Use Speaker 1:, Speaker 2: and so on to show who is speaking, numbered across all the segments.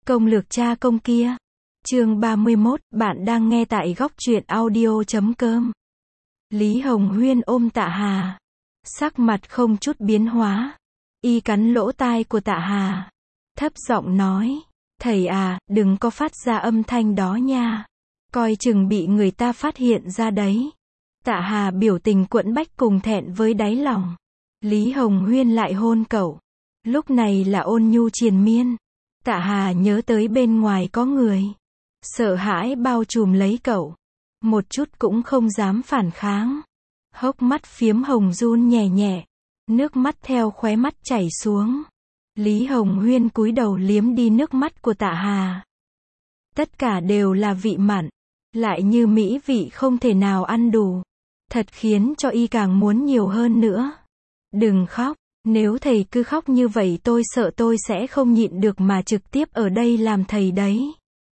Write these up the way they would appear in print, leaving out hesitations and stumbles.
Speaker 1: Công lược cha công kia. Chương 31, bạn đang nghe tại góc truyện audio.com. Lý Hồng Huyên ôm Tạ Hà. Sắc mặt không chút biến hóa. Y cắn lỗ tai của Tạ Hà. Thấp giọng nói. Thầy à, đừng có phát ra âm thanh đó nha. Coi chừng bị người ta phát hiện ra đấy. Tạ Hà biểu tình quẫn bách cùng thẹn với đáy lòng. Lý Hồng Huyên lại hôn cậu. Lúc này là ôn nhu triền miên. Tạ Hà nhớ tới bên ngoài có người. Sợ hãi bao trùm lấy cậu. Một chút cũng không dám phản kháng. Hốc mắt phiếm hồng run nhẹ nhẹ. Nước mắt theo khóe mắt chảy xuống. Lý Hồng Huyên cúi đầu liếm đi nước mắt của Tạ Hà. Tất cả đều là vị mặn. Lại như mỹ vị không thể nào ăn đủ. Thật khiến cho y càng muốn nhiều hơn nữa. Đừng khóc. Nếu thầy cứ khóc như vậy tôi sợ tôi sẽ không nhịn được mà trực tiếp ở đây làm thầy đấy.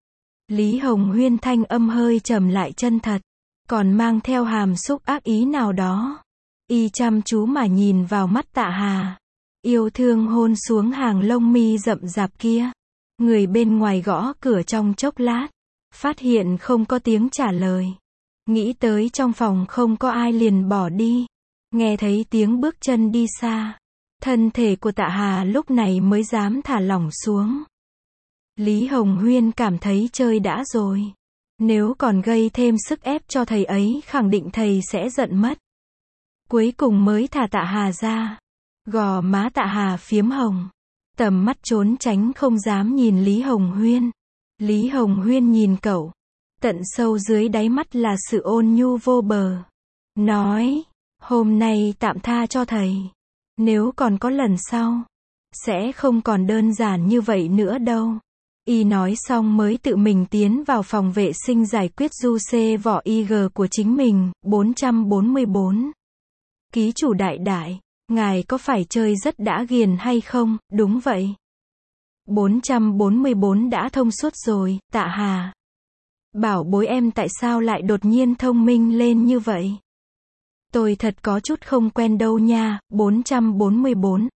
Speaker 1: Lý Hồng Huyên thanh âm hơi trầm lại chân thật. Còn mang theo hàm xúc ác ý nào đó. Y chăm chú mà nhìn vào mắt Tạ Hà. Yêu thương hôn xuống hàng lông mi rậm rạp kia. Người bên ngoài gõ cửa trong chốc lát. Phát hiện không có tiếng trả lời. Nghĩ tới trong phòng không có ai liền bỏ đi. Nghe thấy tiếng bước chân đi xa. Thân thể của Tạ Hà lúc này mới dám thả lỏng xuống. Lý Hồng Huyên cảm thấy chơi đã rồi. Nếu còn gây thêm sức ép cho thầy ấy khẳng định thầy sẽ giận mất. Cuối cùng mới thả Tạ Hà ra. Gò má Tạ Hà phiếm hồng. Tầm mắt trốn tránh không dám nhìn Lý Hồng Huyên. Lý Hồng Huyên nhìn cậu. Tận sâu dưới đáy mắt là sự ôn nhu vô bờ. Nói, hôm nay tạm tha cho thầy. Nếu còn có lần sau, sẽ không còn đơn giản như vậy nữa đâu. Y nói xong mới tự mình tiến vào phòng vệ sinh giải quyết du xê vỏ IG của chính mình. 444. Ký chủ đại đại, ngài có phải chơi rất đã ghiền hay không? Đúng vậy. 444 đã thông suốt rồi, Tạ Hà. Bảo bối em tại sao lại đột nhiên thông minh lên như vậy? Tôi thật có chút không quen đâu nha. 444,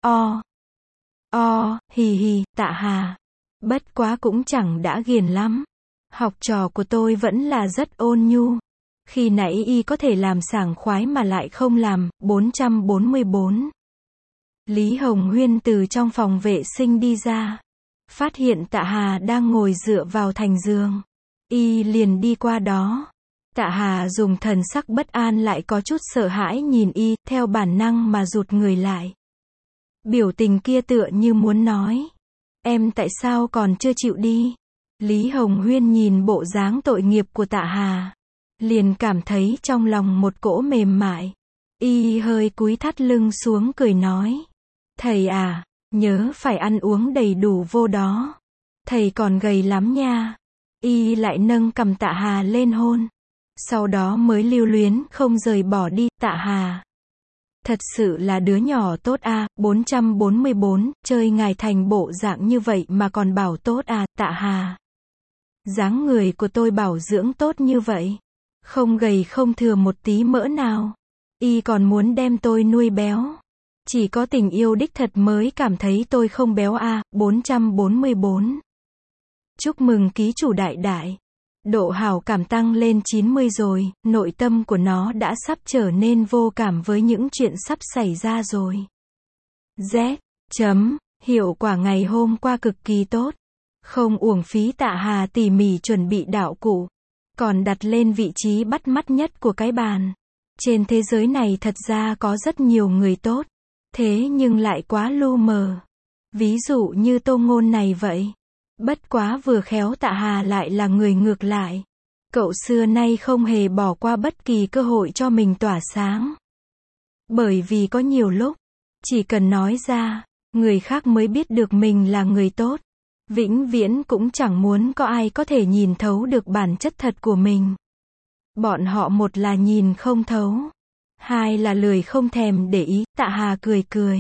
Speaker 1: hì hì, Tạ Hà. Bất quá cũng chẳng đã ghiền lắm. Học trò của tôi vẫn là rất ôn nhu. Khi nãy y có thể làm sảng khoái mà lại không làm. 444. Lý Hồng Huyên từ trong phòng vệ sinh đi ra. Phát hiện Tạ Hà đang ngồi dựa vào thành giường. Y liền đi qua đó. Tạ Hà dùng thần sắc bất an lại có chút sợ hãi nhìn y, theo bản năng mà rụt người lại. Biểu tình kia tựa như muốn nói. Em tại sao còn chưa chịu đi? Lý Hồng Huyên nhìn bộ dáng tội nghiệp của Tạ Hà. Liền cảm thấy trong lòng một cỗ mềm mại. Y hơi cúi thắt lưng xuống cười nói. Thầy à, nhớ phải ăn uống đầy đủ vô đó. Thầy còn gầy lắm nha. Y lại nâng cằm Tạ Hà lên hôn. Sau đó mới lưu luyến không rời bỏ đi. Tạ Hà. Thật sự là đứa nhỏ tốt à. 444, chơi ngài thành bộ dạng như vậy mà còn bảo tốt à. Tạ Hà. Dáng người của tôi bảo dưỡng tốt như vậy. Không gầy không thừa một tí mỡ nào. Y còn muốn đem tôi nuôi béo. Chỉ có tình yêu đích thật mới cảm thấy tôi không béo à. 444. Chúc mừng ký chủ đại đại. Độ hảo cảm tăng lên 90 rồi, nội tâm của nó đã sắp trở nên vô cảm với những chuyện sắp xảy ra rồi. Z. Hiệu quả ngày hôm qua cực kỳ tốt. Không uổng phí Tạ Hà tỉ mỉ chuẩn bị đạo cụ. Còn đặt lên vị trí bắt mắt nhất của cái bàn. Trên thế giới này thật ra có rất nhiều người tốt. Thế nhưng lại quá lu mờ. Ví dụ như Tô Ngôn này vậy. Bất quá vừa khéo Tạ Hà lại là người ngược lại. Cậu xưa nay không hề bỏ qua bất kỳ cơ hội cho mình tỏa sáng. Bởi vì có nhiều lúc, chỉ cần nói ra, người khác mới biết được mình là người tốt. Vĩnh viễn cũng chẳng muốn có ai có thể nhìn thấu được bản chất thật của mình. Bọn họ một là nhìn không thấu, hai là lười không thèm để ý. Tạ Hà cười cười.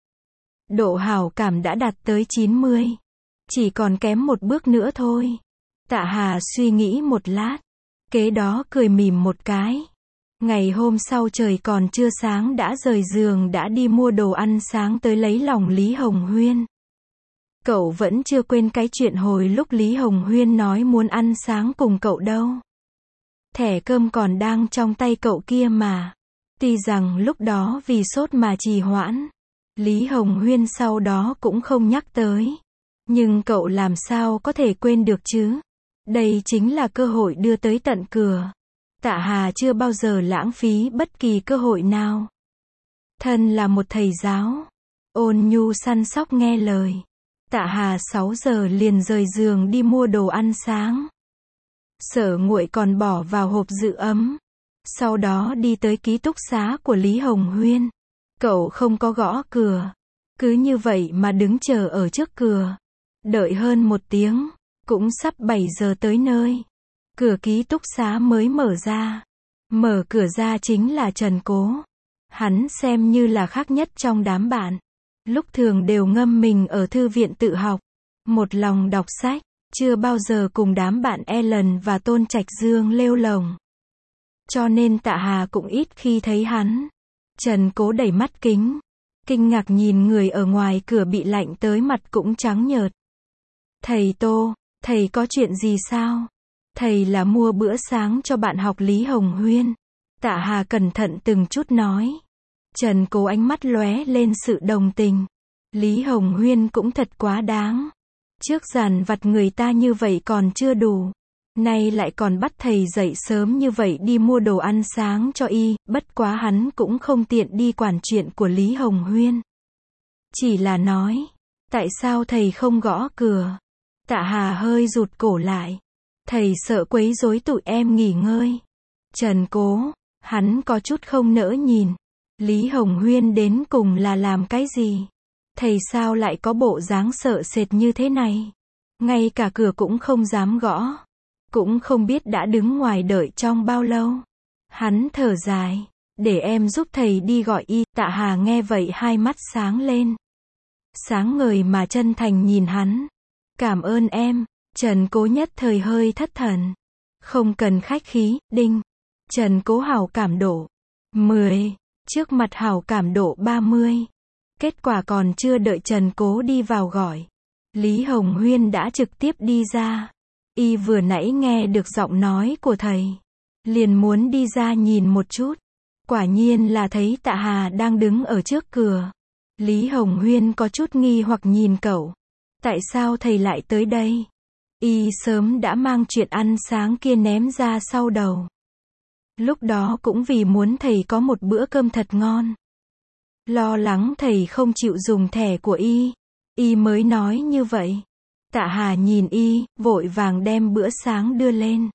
Speaker 1: Độ hảo cảm đã đạt tới 90. Chỉ còn kém một bước nữa thôi. Tạ Hà suy nghĩ một lát. Kế đó cười mỉm một cái. Ngày hôm sau trời còn chưa sáng đã rời giường đã đi mua đồ ăn sáng tới lấy lòng Lý Hồng Huyên. Cậu vẫn chưa quên cái chuyện hồi lúc Lý Hồng Huyên nói muốn ăn sáng cùng cậu đâu. Thẻ cơm còn đang trong tay cậu kia mà. Tuy rằng lúc đó vì sốt mà trì hoãn, Lý Hồng Huyên sau đó cũng không nhắc tới. Nhưng cậu làm sao có thể quên được chứ? Đây chính là cơ hội đưa tới tận cửa. Tạ Hà chưa bao giờ lãng phí bất kỳ cơ hội nào. Thân là một thầy giáo, ôn nhu săn sóc nghe lời. Tạ Hà 6 giờ liền rời giường đi mua đồ ăn sáng. Sở Nguội còn bỏ vào hộp giữ ấm. Sau đó đi tới ký túc xá của Lý Hồng Huyên. Cậu không có gõ cửa. Cứ như vậy mà đứng chờ ở trước cửa. Đợi hơn 1 tiếng, cũng sắp 7 giờ tới nơi. Cửa ký túc xá mới mở ra. Mở cửa ra chính là Trần Cố. Hắn xem như là khác nhất trong đám bạn. Lúc thường đều ngâm mình ở thư viện tự học. Một lòng đọc sách, chưa bao giờ cùng đám bạn Ellen và Tôn Trạch Dương lêu lồng. Cho nên Tạ Hà cũng ít khi thấy hắn. Trần Cố đẩy mắt kính. Kinh ngạc nhìn người ở ngoài cửa bị lạnh tới mặt cũng trắng nhợt. Thầy Tô, thầy có chuyện gì sao? Thầy là mua bữa sáng cho bạn học Lý Hồng Huyên. Tạ Hà cẩn thận từng chút nói. Trần Cố ánh mắt lóe lên sự đồng tình. Lý Hồng Huyên cũng thật quá đáng. Trước dàn vặt người ta như vậy còn chưa đủ. Nay lại còn bắt thầy dậy sớm như vậy đi mua đồ ăn sáng cho y, bất quá hắn cũng không tiện đi quản chuyện của Lý Hồng Huyên. Chỉ là nói, tại sao thầy không gõ cửa? Tạ Hà hơi rụt cổ lại. Thầy sợ quấy rối tụi em nghỉ ngơi. Trần Cố, hắn có chút không nỡ nhìn. Lý Hồng Huyên đến cùng là làm cái gì? Thầy sao lại có bộ dáng sợ sệt như thế này? Ngay cả cửa cũng không dám gõ. Cũng không biết đã đứng ngoài đợi trong bao lâu. Hắn thở dài. Để em giúp thầy đi gọi y. Tạ Hà nghe vậy hai mắt sáng lên. Sáng ngời mà chân thành nhìn hắn. Cảm ơn em. Trần Cố nhất thời hơi thất thần. Không cần khách khí, đinh. Trần Cố hảo cảm độ 10. Trước mặt hảo cảm độ 30. Kết quả còn chưa đợi Trần Cố đi vào gọi. Lý Hồng Huyên đã trực tiếp đi ra. Y vừa nãy nghe được giọng nói của thầy. Liền muốn đi ra nhìn một chút. Quả nhiên là thấy Tạ Hà đang đứng ở trước cửa. Lý Hồng Huyên có chút nghi hoặc nhìn cậu. Tại sao thầy lại tới đây? Y sớm đã mang chuyện ăn sáng kia ném ra sau đầu. Lúc đó cũng vì muốn thầy có một bữa cơm thật ngon. Lo lắng thầy không chịu dùng thẻ của y mới nói như vậy. Tạ Hà nhìn y, vội vàng đem bữa sáng đưa lên.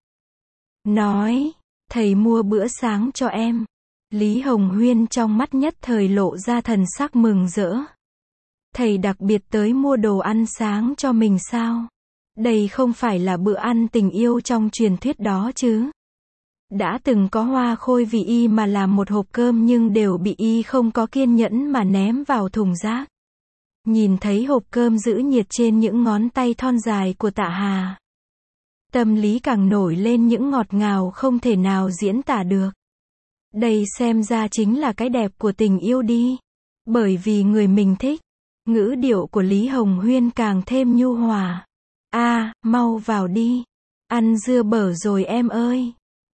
Speaker 1: Nói, thầy mua bữa sáng cho em. Lý Hồng Huyên trong mắt nhất thời lộ ra thần sắc mừng rỡ. Thầy đặc biệt tới mua đồ ăn sáng cho mình sao? Đây không phải là bữa ăn tình yêu trong truyền thuyết đó chứ? Đã từng có Hoa Khôi vì y mà làm một hộp cơm nhưng đều bị y không có kiên nhẫn mà ném vào thùng rác. Nhìn thấy hộp cơm giữ nhiệt trên những ngón tay thon dài của Tạ Hà. Tâm lý càng nổi lên những ngọt ngào không thể nào diễn tả được. Đây xem ra chính là cái đẹp của tình yêu đi. Bởi vì người mình thích. Ngữ điệu của Lý Hồng Huyên càng thêm nhu hòa. Mau vào đi. Ăn dưa bở rồi em ơi.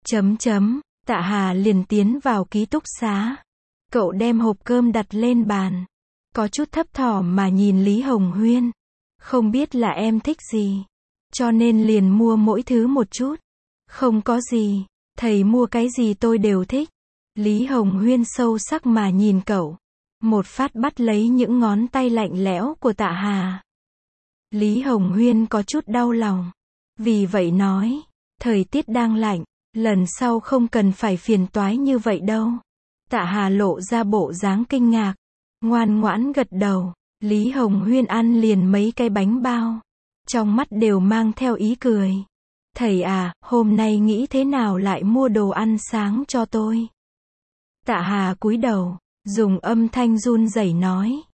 Speaker 1: Tạ Hà liền tiến vào ký túc xá. Cậu đem hộp cơm đặt lên bàn. Có chút thấp thỏm mà nhìn Lý Hồng Huyên. Không biết là em thích gì. Cho nên liền mua mỗi thứ một chút. Không có gì. Thầy mua cái gì tôi đều thích. Lý Hồng Huyên sâu sắc mà nhìn cậu. Một phát bắt lấy những ngón tay lạnh lẽo của Tạ Hà. Lý Hồng Huyên có chút đau lòng. Vì vậy nói. Thời tiết đang lạnh. Lần sau không cần phải phiền toái như vậy đâu. Tạ Hà lộ ra bộ dáng kinh ngạc. Ngoan ngoãn gật đầu. Lý Hồng Huyên ăn liền mấy cái bánh bao. Trong mắt đều mang theo ý cười. Thầy à, hôm nay nghĩ thế nào lại mua đồ ăn sáng cho tôi? Tạ Hà cúi đầu, dùng âm thanh run rẩy nói.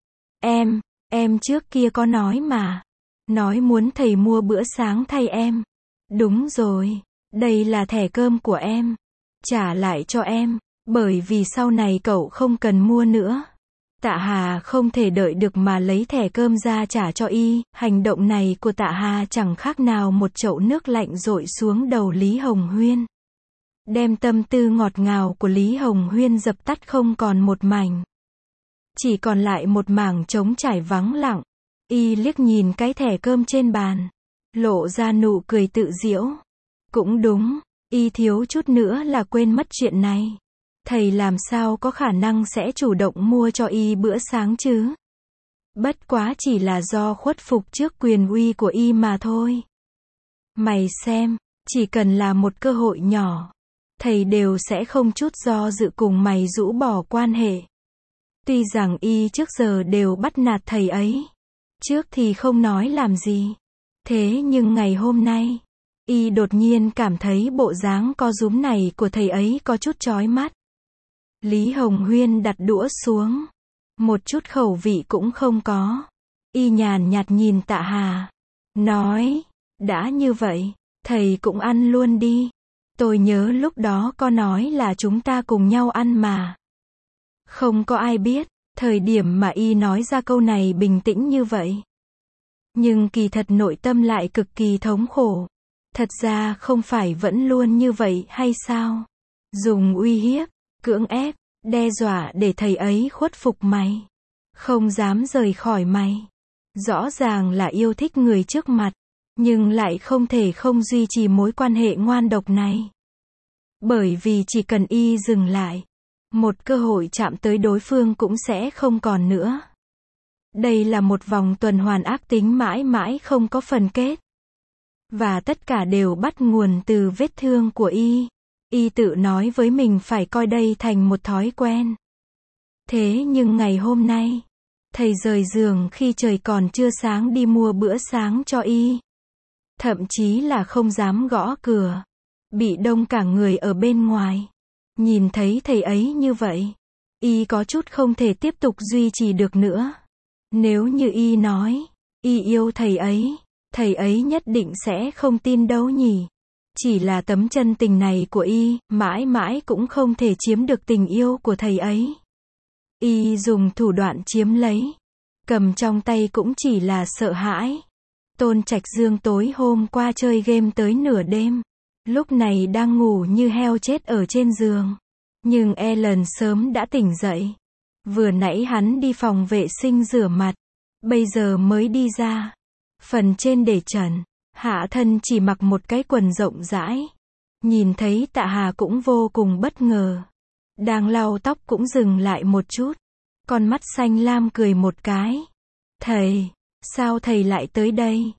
Speaker 1: Em trước kia có nói mà. Nói muốn thầy mua bữa sáng thay em. Đúng rồi, đây là thẻ cơm của em. Trả lại cho em, bởi vì sau này cậu không cần mua nữa. Tạ Hà không thể đợi được mà lấy thẻ cơm ra trả cho y, hành động này của Tạ Hà chẳng khác nào một chậu nước lạnh dội xuống đầu Lý Hồng Huyên. Đem tâm tư ngọt ngào của Lý Hồng Huyên dập tắt không còn một mảnh. Chỉ còn lại một mảng trống trải vắng lặng. Y liếc nhìn cái thẻ cơm trên bàn, lộ ra nụ cười tự giễu. Cũng đúng, y thiếu chút nữa là quên mất chuyện này. Thầy làm sao có khả năng sẽ chủ động mua cho y bữa sáng chứ? Bất quá chỉ là do khuất phục trước quyền uy của y mà thôi. Mày xem, chỉ cần là một cơ hội nhỏ, thầy đều sẽ không chút do dự cùng mày rũ bỏ quan hệ. Tuy rằng y trước giờ đều bắt nạt thầy ấy, trước thì không nói làm gì. Thế nhưng ngày hôm nay, y đột nhiên cảm thấy bộ dáng co rúm này của thầy ấy có chút chói mắt. Lý Hồng Huyên đặt đũa xuống, một chút khẩu vị cũng không có. Y nhàn nhạt nhìn Tạ Hà, nói, đã như vậy, thầy cũng ăn luôn đi. Tôi nhớ lúc đó có nói là chúng ta cùng nhau ăn mà. Không có ai biết, thời điểm mà y nói ra câu này bình tĩnh như vậy. Nhưng kỳ thật nội tâm lại cực kỳ thống khổ. Thật ra không phải vẫn luôn như vậy hay sao? Dùng uy hiếp, cưỡng ép, đe dọa để thầy ấy khuất phục mày. Không dám rời khỏi mày. Rõ ràng là yêu thích người trước mặt, nhưng lại không thể không duy trì mối quan hệ ngoan độc này. Bởi vì chỉ cần y dừng lại, một cơ hội chạm tới đối phương cũng sẽ không còn nữa. Đây là một vòng tuần hoàn ác tính mãi mãi không có phần kết. Và tất cả đều bắt nguồn từ vết thương của y. Y tự nói với mình phải coi đây thành một thói quen. Thế nhưng ngày hôm nay, thầy rời giường khi trời còn chưa sáng đi mua bữa sáng cho y. Thậm chí là không dám gõ cửa. Bị đông cả người ở bên ngoài. Nhìn thấy thầy ấy như vậy, y có chút không thể tiếp tục duy trì được nữa. Nếu như y nói, y yêu thầy ấy nhất định sẽ không tin đâu nhỉ. Chỉ là tấm chân tình này của y, mãi mãi cũng không thể chiếm được tình yêu của thầy ấy. Y dùng thủ đoạn chiếm lấy, cầm trong tay cũng chỉ là sợ hãi. Tôn Trạch Dương tối hôm qua chơi game tới nửa đêm. Lúc này đang ngủ như heo chết ở trên giường. Nhưng Ellen sớm đã tỉnh dậy. Vừa nãy hắn đi phòng vệ sinh rửa mặt. Bây giờ mới đi ra. Phần trên để trần. Hạ thân chỉ mặc một cái quần rộng rãi. Nhìn thấy Tạ Hà cũng vô cùng bất ngờ. Đang lau tóc cũng dừng lại một chút. Con mắt xanh lam cười một cái. Thầy, sao thầy lại tới đây?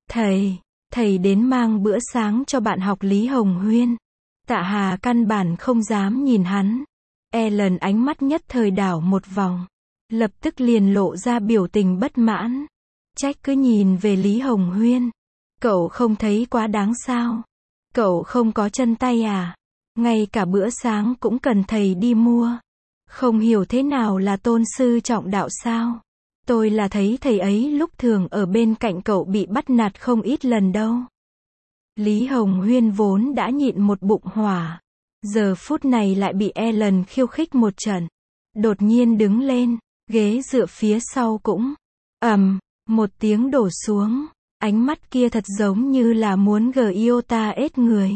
Speaker 1: Thầy đến mang bữa sáng cho bạn học Lý Hồng Huyên. Tạ Hà căn bản không dám nhìn hắn. Ellen ánh mắt nhất thời đảo một vòng. Lập tức liền lộ ra biểu tình bất mãn. Trách cứ nhìn về Lý Hồng Huyên. Cậu không thấy quá đáng sao? Cậu không có chân tay à? Ngay cả bữa sáng cũng cần thầy đi mua. Không hiểu thế nào là tôn sư trọng đạo sao? Tôi là thấy thầy ấy lúc thường ở bên cạnh cậu bị bắt nạt không ít lần đâu. Lý Hồng Huyên vốn đã nhịn một bụng hỏa. Giờ phút này lại bị Ellen khiêu khích một trận. Đột nhiên đứng lên, ghế dựa phía sau cũng một tiếng đổ xuống. Ánh mắt kia thật giống như là muốn giota ết người.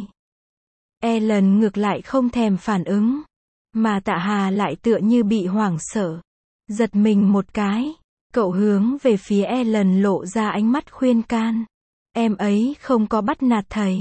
Speaker 1: Ellen ngược lại không thèm phản ứng. Mà Tạ Hà lại tựa như bị hoảng sợ. Giật mình một cái. Cậu hướng về phía Ellen lộ ra ánh mắt khuyên can. Em ấy không có bắt nạt thầy.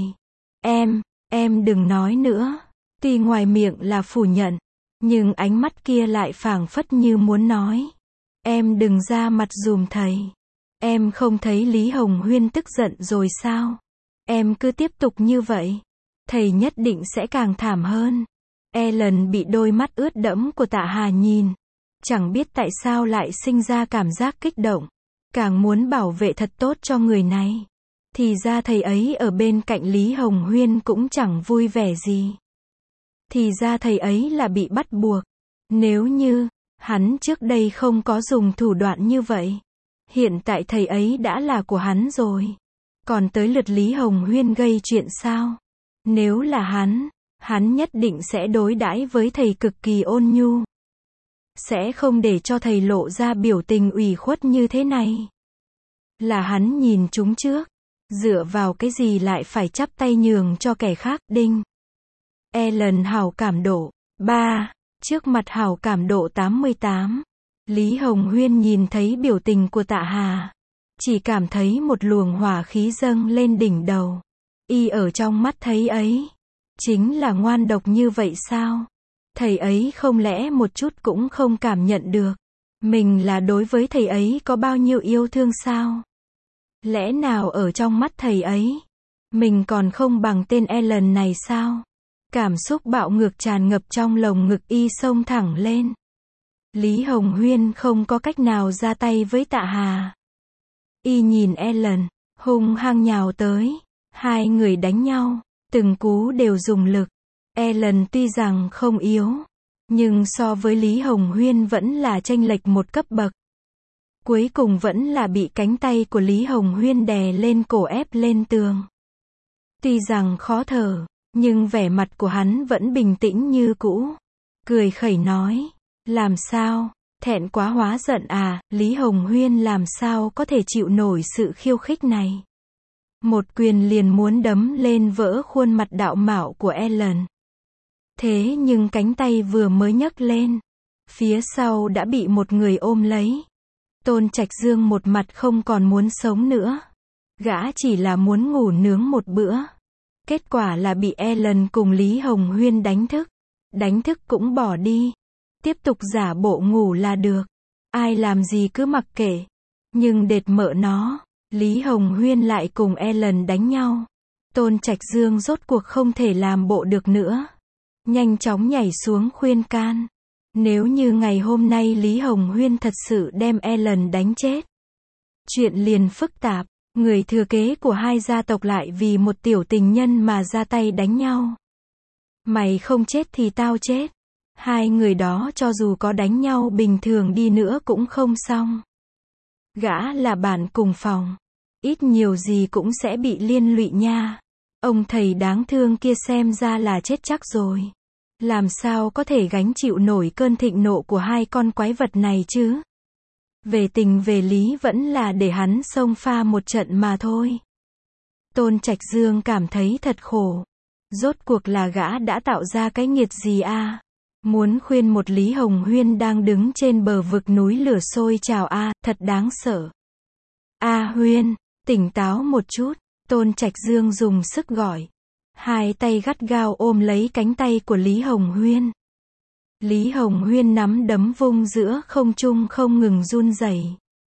Speaker 1: Em đừng nói nữa. Tuy ngoài miệng là phủ nhận, nhưng ánh mắt kia lại phảng phất như muốn nói. Em đừng ra mặt giùm thầy. Em không thấy Lý Hồng Huyên tức giận rồi sao? Em cứ tiếp tục như vậy, thầy nhất định sẽ càng thảm hơn. Ellen bị đôi mắt ướt đẫm của Tạ Hà nhìn. Chẳng biết tại sao lại sinh ra cảm giác kích động. Càng muốn bảo vệ thật tốt cho người này. Thì ra thầy ấy ở bên cạnh Lý Hồng Huyên cũng chẳng vui vẻ gì. Thì ra thầy ấy là bị bắt buộc. Nếu như hắn trước đây không có dùng thủ đoạn như vậy, hiện tại thầy ấy đã là của hắn rồi. Còn tới lượt Lý Hồng Huyên gây chuyện sao? Nếu là hắn nhất định sẽ đối đãi với thầy cực kỳ ôn nhu. sẽ không để cho thầy lộ ra biểu tình ủy khuất như thế này. Là hắn nhìn chúng trước. Dựa vào cái gì lại phải chắp tay nhường cho kẻ khác, đinh. Ellen hảo cảm độ 3. Trước mặt hảo cảm độ 88. Lý Hồng Huyên nhìn thấy biểu tình của Tạ Hà. Chỉ cảm thấy một luồng hỏa khí dâng lên đỉnh đầu. Y ở trong mắt thấy ấy. Chính là ngoan độc như vậy sao? Thầy ấy không lẽ một chút cũng không cảm nhận được. Mình là đối với thầy ấy có bao nhiêu yêu thương sao? Lẽ nào ở trong mắt thầy ấy, mình còn không bằng tên Ellen này sao? Cảm xúc bạo ngược tràn ngập trong lồng ngực y xông thẳng lên. Lý Hồng Huyên không có cách nào ra tay với Tạ Hà. Y nhìn Ellen, hung hăng nhào tới. Hai người đánh nhau, từng cú đều dùng lực. Ellen tuy rằng không yếu, nhưng so với Lý Hồng Huyên vẫn là chênh lệch một cấp bậc. Cuối cùng vẫn là bị cánh tay của Lý Hồng Huyên đè lên cổ ép lên tường. Tuy rằng khó thở, nhưng vẻ mặt của hắn vẫn bình tĩnh như cũ. Cười khẩy nói, làm sao, thẹn quá hóa giận à, Lý Hồng Huyên làm sao có thể chịu nổi sự khiêu khích này. Một quyền liền muốn đấm lên vỡ khuôn mặt đạo mạo của Ellen. Thế nhưng cánh tay vừa mới nhấc lên, phía sau đã bị một người ôm lấy. Tôn Trạch Dương một mặt không còn muốn sống nữa. Gã chỉ là muốn ngủ nướng một bữa. Kết quả là bị Ellen cùng Lý Hồng Huyên đánh thức. Đánh thức cũng bỏ đi. Tiếp tục giả bộ ngủ là được. Ai làm gì cứ mặc kệ. Nhưng đệt mợ nó, Lý Hồng Huyên lại cùng Ellen đánh nhau. Tôn Trạch Dương rốt cuộc không thể làm bộ được nữa. Nhanh chóng nhảy xuống khuyên can. Nếu như ngày hôm nay Lý Hồng Huyên thật sự đem Ellen đánh chết, chuyện liền phức tạp. Người thừa kế của hai gia tộc lại vì một tiểu tình nhân mà ra tay đánh nhau. Mày không chết thì tao chết. Hai người đó cho dù có đánh nhau bình thường đi nữa cũng không xong. Gã là bạn cùng phòng. Ít nhiều gì cũng sẽ bị liên lụy nha. Ông thầy đáng thương kia xem ra là chết chắc rồi. Làm sao có thể gánh chịu nổi cơn thịnh nộ của hai con quái vật này chứ? Về tình về lý vẫn là để hắn xông pha một trận mà thôi. Tôn Trạch Dương cảm thấy thật khổ. Rốt cuộc là gã đã tạo ra cái nghiệt gì a? Muốn khuyên một Lý Hồng Huyên đang đứng trên bờ vực núi lửa sôi trào a, thật đáng sợ. A Huyên, tỉnh táo một chút, Tôn Trạch Dương dùng sức gọi. Hai tay gắt gao ôm lấy cánh tay của Lý Hồng Huyên. Lý Hồng Huyên nắm đấm vung giữa không trung không ngừng run rẩy.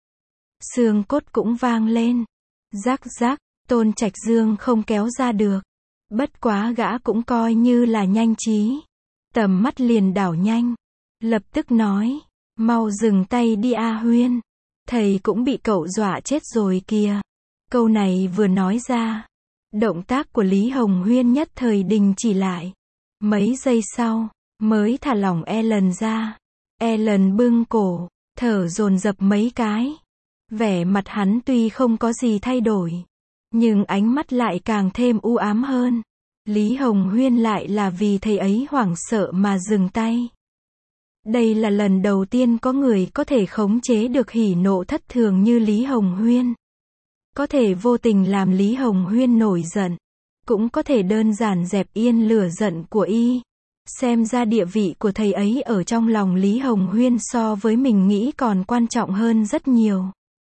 Speaker 1: Xương cốt cũng vang lên. Rắc rắc, Tôn Trạch Dương không kéo ra được. Bất quá gã cũng coi như là nhanh trí. Tầm mắt liền đảo nhanh. Lập tức nói, mau dừng tay đi A Huyên. Thầy cũng bị cậu dọa chết rồi kìa. Câu này vừa nói ra, động tác của Lý Hồng Huyên nhất thời đình chỉ lại. Mấy giây sau, mới thả lỏng Ellen ra. Ellen bưng cổ, thở dồn dập mấy cái. Vẻ mặt hắn tuy không có gì thay đổi, nhưng ánh mắt lại càng thêm u ám hơn. Lý Hồng Huyên lại là vì thầy ấy hoảng sợ mà dừng tay. Đây là lần đầu tiên có người có thể khống chế được hỉ nộ thất thường như Lý Hồng Huyên. Có thể vô tình làm Lý Hồng Huyên nổi giận, cũng có thể đơn giản dẹp yên lửa giận của y. Xem ra địa vị của thầy ấy ở trong lòng Lý Hồng Huyên so với mình nghĩ còn quan trọng hơn rất nhiều.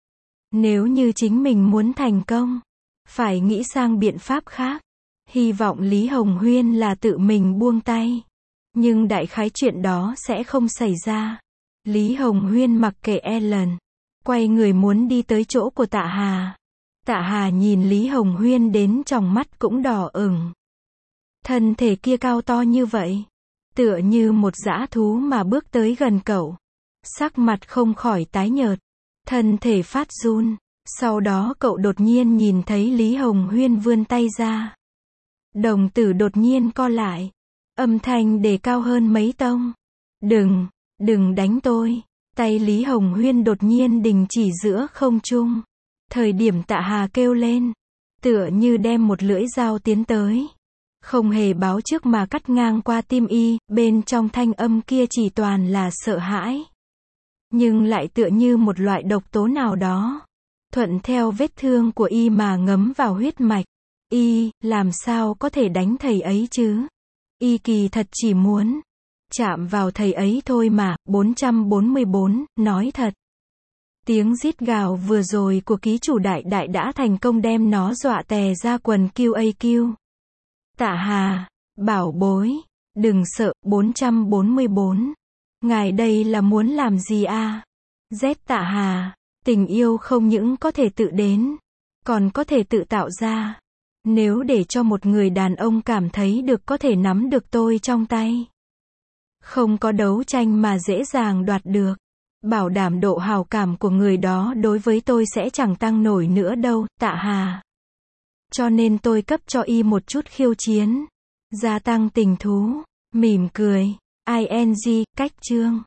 Speaker 1: Nếu như chính mình muốn thành công, phải nghĩ sang biện pháp khác. Hy vọng Lý Hồng Huyên là tự mình buông tay. Nhưng đại khái chuyện đó sẽ không xảy ra. Lý Hồng Huyên mặc kệ Ellen, quay người muốn đi tới chỗ của Tạ Hà. Tạ Hà nhìn Lý Hồng Huyên đến tròng mắt cũng đỏ ửng. Thân thể kia cao to như vậy, tựa như một dã thú mà bước tới gần cậu. Sắc mặt không khỏi tái nhợt, thân thể phát run. Sau đó cậu đột nhiên nhìn thấy Lý Hồng Huyên vươn tay ra. Đồng tử đột nhiên co lại, âm thanh đề cao hơn mấy tông. Đừng đánh tôi. Tay Lý Hồng Huyên đột nhiên đình chỉ giữa không trung. Thời điểm Tạ Hà kêu lên, tựa như đem một lưỡi dao tiến tới. Không hề báo trước mà cắt ngang qua tim y, bên trong thanh âm kia chỉ toàn là sợ hãi. Nhưng lại tựa như một loại độc tố nào đó. Thuận theo vết thương của y mà ngấm vào huyết mạch. Y, làm sao có thể đánh thầy ấy chứ? Y kỳ thật chỉ muốn chạm vào thầy ấy thôi mà. 444, nói thật. Tiếng rít gào vừa rồi của ký chủ đại đại đã thành công đem nó dọa tè ra quần QAQ. Tạ Hà, bảo bối, đừng sợ. 444. Ngài đây là muốn làm gì a? Z Tạ Hà, tình yêu không những có thể tự đến, còn có thể tự tạo ra. Nếu để cho một người đàn ông cảm thấy được có thể nắm được tôi trong tay, không có đấu tranh mà dễ dàng đoạt được, bảo đảm độ hào cảm của người đó đối với tôi sẽ chẳng tăng nổi nữa đâu, Tạ Hà. Cho nên tôi cấp cho y một chút khiêu chiến, gia tăng tình thú, mỉm cười, ing, cách chương.